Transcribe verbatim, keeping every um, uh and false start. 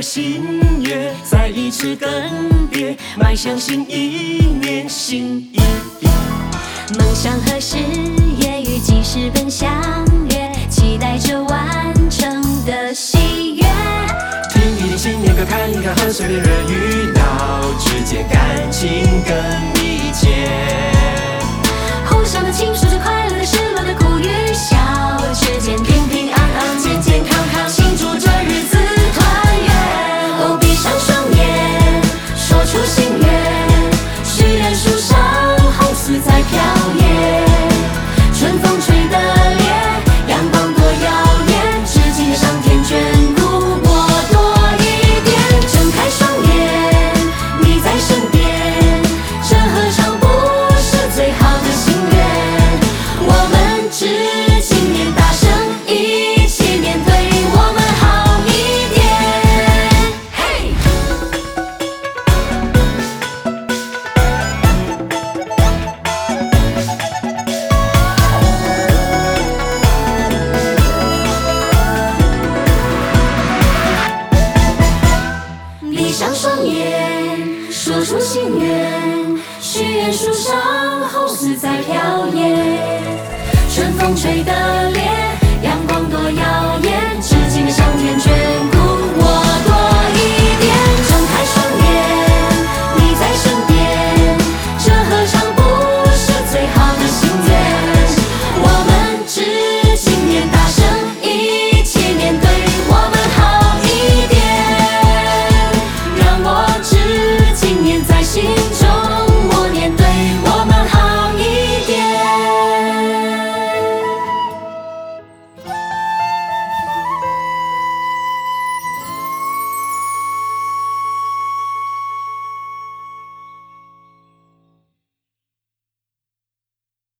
新月，在一次更迭，迈向新一年新意义。 梦想何时也与几时本相约，期待着完成的喜悦。 听一听新年歌，看一看和身边人与闹之间感情更密切。 互相的倾诉着快乐的、失落的、苦与笑之间，平平安安、健健康康，庆祝这日子团圆。哦，闭上双眼，说出心愿，许愿树上红丝在飘曳，春风吹得烈，阳光多耀眼，致敬上天眷顾我多一点。睁开双眼，你在身边，这何尝不是最好的心愿？我们致今年，大声一起面对，我们好一点。嘿！闭上双眼，说出心愿，许愿树上红丝在飘曳，春风吹得